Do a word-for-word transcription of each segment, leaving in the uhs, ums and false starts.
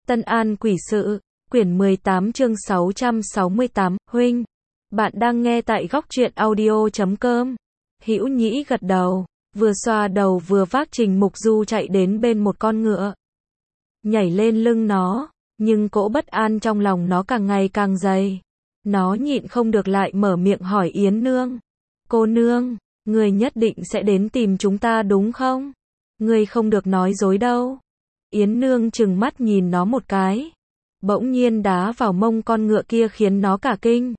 Tân An Quỷ Sự, quyển mười tám chương sáu trăm sáu mươi tám, huynh, bạn đang nghe tại góc truyện audio chấm com. Hữu Nhĩ gật đầu, vừa xoa đầu vừa vác Trình Mục Du chạy đến bên một con ngựa. Nhảy lên lưng nó, nhưng cỗ bất an trong lòng nó càng ngày càng dày. Nó nhịn không được lại mở miệng hỏi Yến Nương. Cô nương, người nhất định sẽ đến tìm chúng ta đúng không? Người không được nói dối đâu. Yến Nương trừng mắt nhìn nó một cái. Bỗng nhiên đá vào mông con ngựa kia khiến nó cả kinh.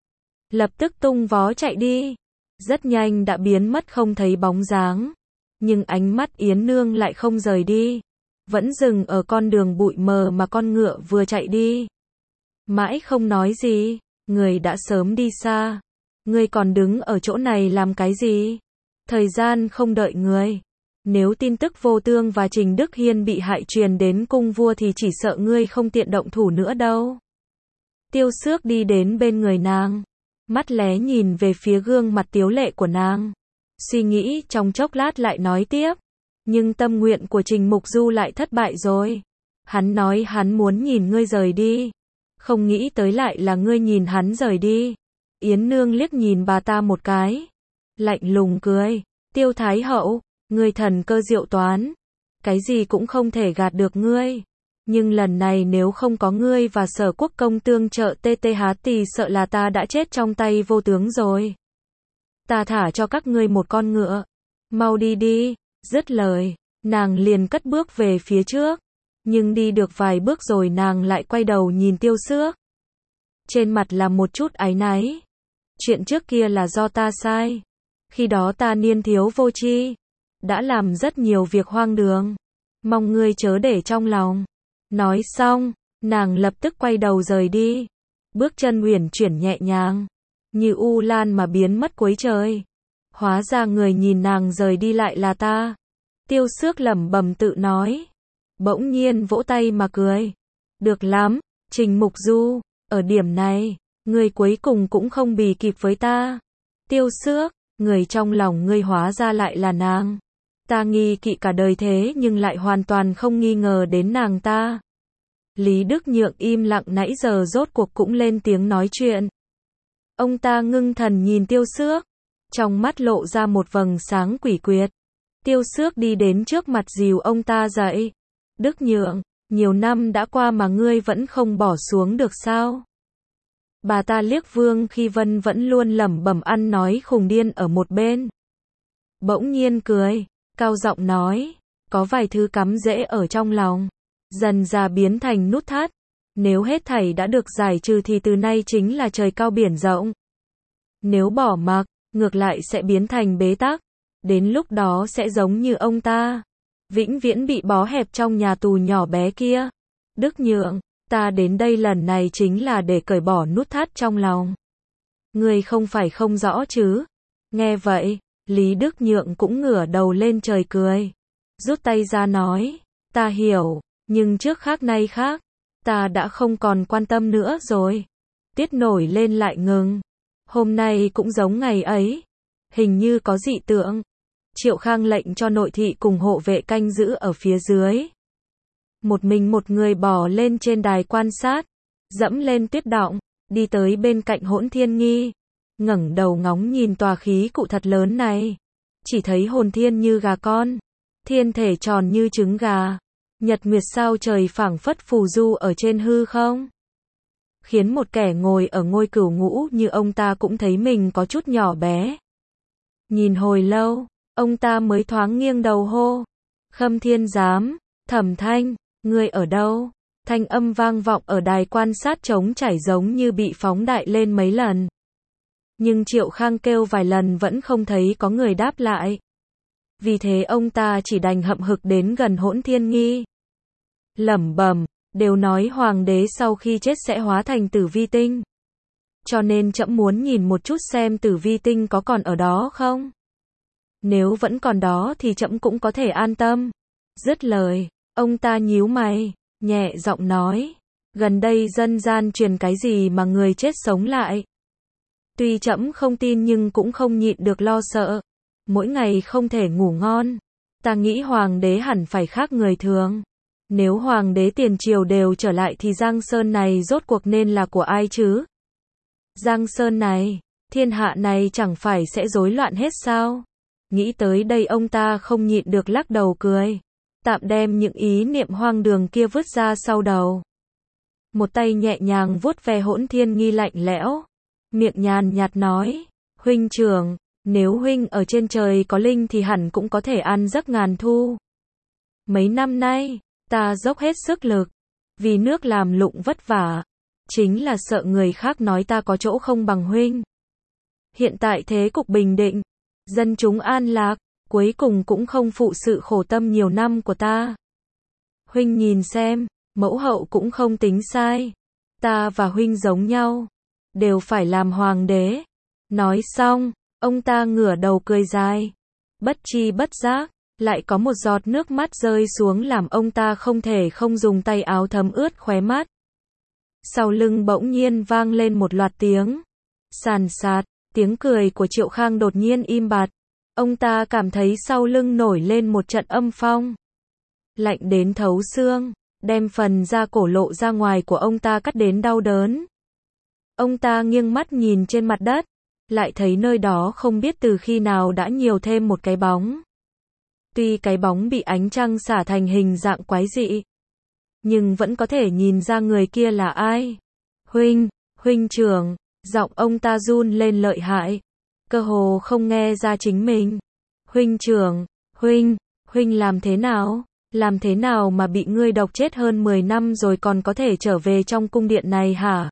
Lập tức tung vó chạy đi. Rất nhanh đã biến mất không thấy bóng dáng. Nhưng ánh mắt Yến Nương lại không rời đi. Vẫn dừng ở con đường bụi mờ mà con ngựa vừa chạy đi. Mãi không nói gì. Người đã sớm đi xa. Người còn đứng ở chỗ này làm cái gì? Thời gian không đợi người. Nếu tin tức Vô Tương và Trình Đức Hiên bị hại truyền đến cung vua thì chỉ sợ ngươi không tiện động thủ nữa đâu. Tiêu Xước đi đến bên người nàng. Mắt lé nhìn về phía gương mặt tiếu lệ của nàng. Suy nghĩ trong chốc lát lại nói tiếp. Nhưng tâm nguyện của Trình Mục Du lại thất bại rồi. Hắn nói hắn muốn nhìn ngươi rời đi. Không nghĩ tới lại là ngươi nhìn hắn rời đi. Yến Nương liếc nhìn bà ta một cái. Lạnh lùng cười. Tiêu Thái Hậu, ngươi thần cơ diệu toán. Cái gì cũng không thể gạt được ngươi. Nhưng lần này nếu không có ngươi và Sở Quốc công tương trợ tê tê há thì sợ là ta đã chết trong tay Vô Tướng rồi. Ta thả cho các ngươi một con ngựa. Mau đi đi. Dứt lời, nàng liền cất bước về phía trước. Nhưng đi được vài bước rồi nàng lại quay đầu nhìn Tiêu Xước. Trên mặt là một chút áy náy. Chuyện trước kia là do ta sai. Khi đó ta niên thiếu vô tri, đã làm rất nhiều việc hoang đường. Mong ngươi chớ để trong lòng. Nói xong, nàng lập tức quay đầu rời đi. Bước chân uyển chuyển nhẹ nhàng, như u lan mà biến mất cuối trời. Hóa ra người nhìn nàng rời đi lại là ta. Tiêu Xước lẩm bẩm tự nói. Bỗng nhiên vỗ tay mà cười. Được lắm, Trình Mục Du, ở điểm này, ngươi cuối cùng cũng không bì kịp với ta. Tiêu Xước, người trong lòng ngươi hóa ra lại là nàng. Ta nghi kỵ cả đời thế nhưng lại hoàn toàn không nghi ngờ đến nàng ta. Lý Đức Nhượng im lặng nãy giờ rốt cuộc cũng lên tiếng nói chuyện. Ông ta ngưng thần nhìn Tiêu Xước, trong mắt lộ ra một vầng sáng quỷ quyệt. Tiêu Xước đi đến trước mặt dìu ông ta dậy. Đức Nhượng, nhiều năm đã qua mà ngươi vẫn không bỏ xuống được sao? Bà ta liếc Vương Khi Vân vẫn luôn lẩm bẩm ăn nói khùng điên ở một bên. Bỗng nhiên cười, cao giọng nói, có vài thứ cắm rễ ở trong lòng, dần dà biến thành nút thắt. Nếu hết thảy đã được giải trừ thì từ nay chính là trời cao biển rộng. Nếu bỏ mặc, ngược lại sẽ biến thành bế tắc. Đến lúc đó sẽ giống như ông ta, vĩnh viễn bị bó hẹp trong nhà tù nhỏ bé kia. Đức Nhượng, ta đến đây lần này chính là để cởi bỏ nút thắt trong lòng. Ngươi không phải không rõ chứ? Nghe vậy, Lý Đức Nhượng cũng ngửa đầu lên trời cười. Rút tay ra nói, ta hiểu, nhưng trước khác nay khác, ta đã không còn quan tâm nữa rồi. Tiết nổi lên lại ngừng. Hôm nay cũng giống ngày ấy. Hình như có dị tượng. Triệu Khang lệnh cho nội thị cùng hộ vệ canh giữ ở phía dưới. Một mình một người bò lên trên đài quan sát, dẫm lên tuyết đọng, đi tới bên cạnh Hỗn Thiên Nghi, ngẩng đầu ngóng nhìn tòa khí cụ thật lớn này. Chỉ thấy hồn thiên như gà con, thiên thể tròn như trứng gà, nhật nguyệt sao trời phảng phất phù du ở trên hư không. Khiến một kẻ ngồi ở ngôi cửu ngũ như ông ta cũng thấy mình có chút nhỏ bé. Nhìn hồi lâu, ông ta mới thoáng nghiêng đầu hô. Khâm Thiên Giám, Thẩm Thanh, ngươi ở đâu? Thanh âm vang vọng ở đài quan sát trống trải giống như bị phóng đại lên mấy lần. Nhưng Triệu Khang kêu vài lần vẫn không thấy có người đáp lại. Vì thế ông ta chỉ đành hậm hực đến gần Hỗn Thiên Nghi. Lẩm bẩm, đều nói hoàng đế sau khi chết sẽ hóa thành Tử Vi Tinh. Cho nên trẫm muốn nhìn một chút xem Tử Vi Tinh có còn ở đó không? Nếu vẫn còn đó thì trẫm cũng có thể an tâm. Dứt lời, ông ta nhíu mày, nhẹ giọng nói, gần đây dân gian truyền cái gì mà người chết sống lại. Tuy trẫm không tin nhưng cũng không nhịn được lo sợ. Mỗi ngày không thể ngủ ngon. Ta nghĩ hoàng đế hẳn phải khác người thường. Nếu hoàng đế tiền triều đều trở lại thì Giang Sơn này rốt cuộc nên là của ai chứ? Giang Sơn này, thiên hạ này chẳng phải sẽ rối loạn hết sao? Nghĩ tới đây ông ta không nhịn được lắc đầu cười. Tạm đem những ý niệm hoang đường kia vứt ra sau đầu. Một tay nhẹ nhàng vuốt ve Hỗn Thiên Nghi lạnh lẽo. Miệng nhàn nhạt nói, huynh trưởng, nếu huynh ở trên trời có linh thì hẳn cũng có thể ăn giấc ngàn thu. Mấy năm nay, ta dốc hết sức lực, vì nước làm lụng vất vả, chính là sợ người khác nói ta có chỗ không bằng huynh. Hiện tại thế cục bình định, dân chúng an lạc, cuối cùng cũng không phụ sự khổ tâm nhiều năm của ta. Huynh nhìn xem, mẫu hậu cũng không tính sai. Ta và huynh giống nhau, đều phải làm hoàng đế. Nói xong, ông ta ngửa đầu cười dài. Bất chi bất giác, lại có một giọt nước mắt rơi xuống làm ông ta không thể không dùng tay áo thấm ướt khóe mắt. Sau lưng bỗng nhiên vang lên một loạt tiếng. Sàn sạt, tiếng cười của Triệu Khang đột nhiên im bặt. Ông ta cảm thấy sau lưng nổi lên một trận âm phong. Lạnh đến thấu xương, đem phần da cổ lộ ra ngoài của ông ta cắt đến đau đớn. Ông ta nghiêng mắt nhìn trên mặt đất, lại thấy nơi đó không biết từ khi nào đã nhiều thêm một cái bóng. Tuy cái bóng bị ánh trăng xả thành hình dạng quái dị, nhưng vẫn có thể nhìn ra người kia là ai. Huynh, huynh trưởng, giọng ông ta run lên lợi hại, cơ hồ không nghe ra chính mình. Huynh trưởng, huynh, huynh làm thế nào? Làm thế nào mà bị ngươi độc chết hơn mười năm rồi còn có thể trở về trong cung điện này hả?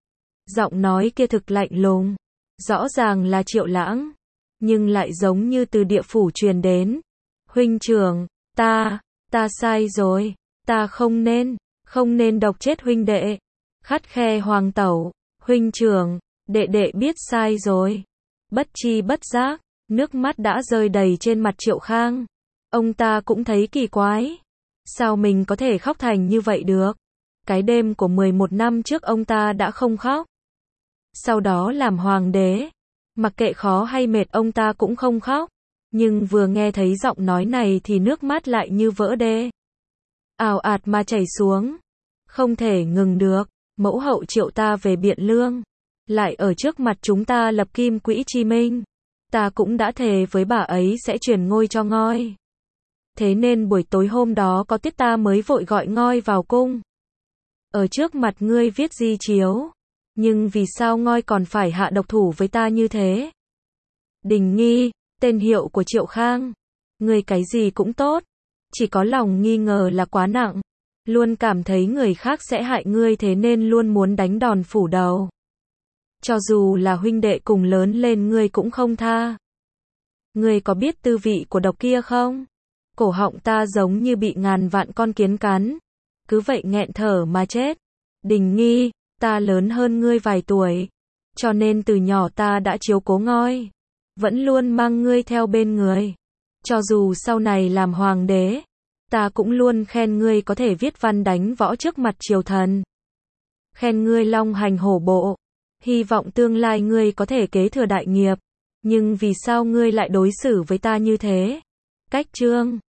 Giọng nói kia thực lạnh lùng, rõ ràng là Triệu Lãng, nhưng lại giống như từ địa phủ truyền đến. Huynh trưởng, ta, ta sai rồi, ta không nên, không nên độc chết huynh đệ. Khắt khe hoàng tẩu, huynh trưởng, đệ đệ biết sai rồi. Bất chi bất giác, nước mắt đã rơi đầy trên mặt Triệu Khang. Ông ta cũng thấy kỳ quái. Sao mình có thể khóc thành như vậy được? Cái đêm của mười một năm trước ông ta đã không khóc. Sau đó làm hoàng đế, mặc kệ khó hay mệt ông ta cũng không khóc. Nhưng vừa nghe thấy giọng nói này thì nước mắt lại như vỡ đê. Ào ạt mà chảy xuống. Không thể ngừng được. Mẫu hậu triệu ta về Biện Lương. Lại ở trước mặt chúng ta lập kim quỹ chi minh. Ta cũng đã thề với bà ấy sẽ truyền ngôi cho ngôi. Thế nên buổi tối hôm đó có tiết ta mới vội gọi ngôi vào cung. Ở trước mặt ngươi viết di chiếu. Nhưng vì sao ngôi còn phải hạ độc thủ với ta như thế? Đình Nghi, tên hiệu của Triệu Khang. Ngươi cái gì cũng tốt. Chỉ có lòng nghi ngờ là quá nặng. Luôn cảm thấy người khác sẽ hại ngươi thế nên luôn muốn đánh đòn phủ đầu. Cho dù là huynh đệ cùng lớn lên ngươi cũng không tha. Ngươi có biết tư vị của độc kia không? Cổ họng ta giống như bị ngàn vạn con kiến cắn. Cứ vậy nghẹn thở mà chết. Đình Nghi, ta lớn hơn ngươi vài tuổi. Cho nên từ nhỏ ta đã chiếu cố ngôi. Vẫn luôn mang ngươi theo bên người. Cho dù sau này làm hoàng đế, ta cũng luôn khen ngươi có thể viết văn đánh võ trước mặt triều thần. Khen ngươi long hành hổ bộ. Hy vọng tương lai ngươi có thể kế thừa đại nghiệp. Nhưng vì sao ngươi lại đối xử với ta như thế? Cách chương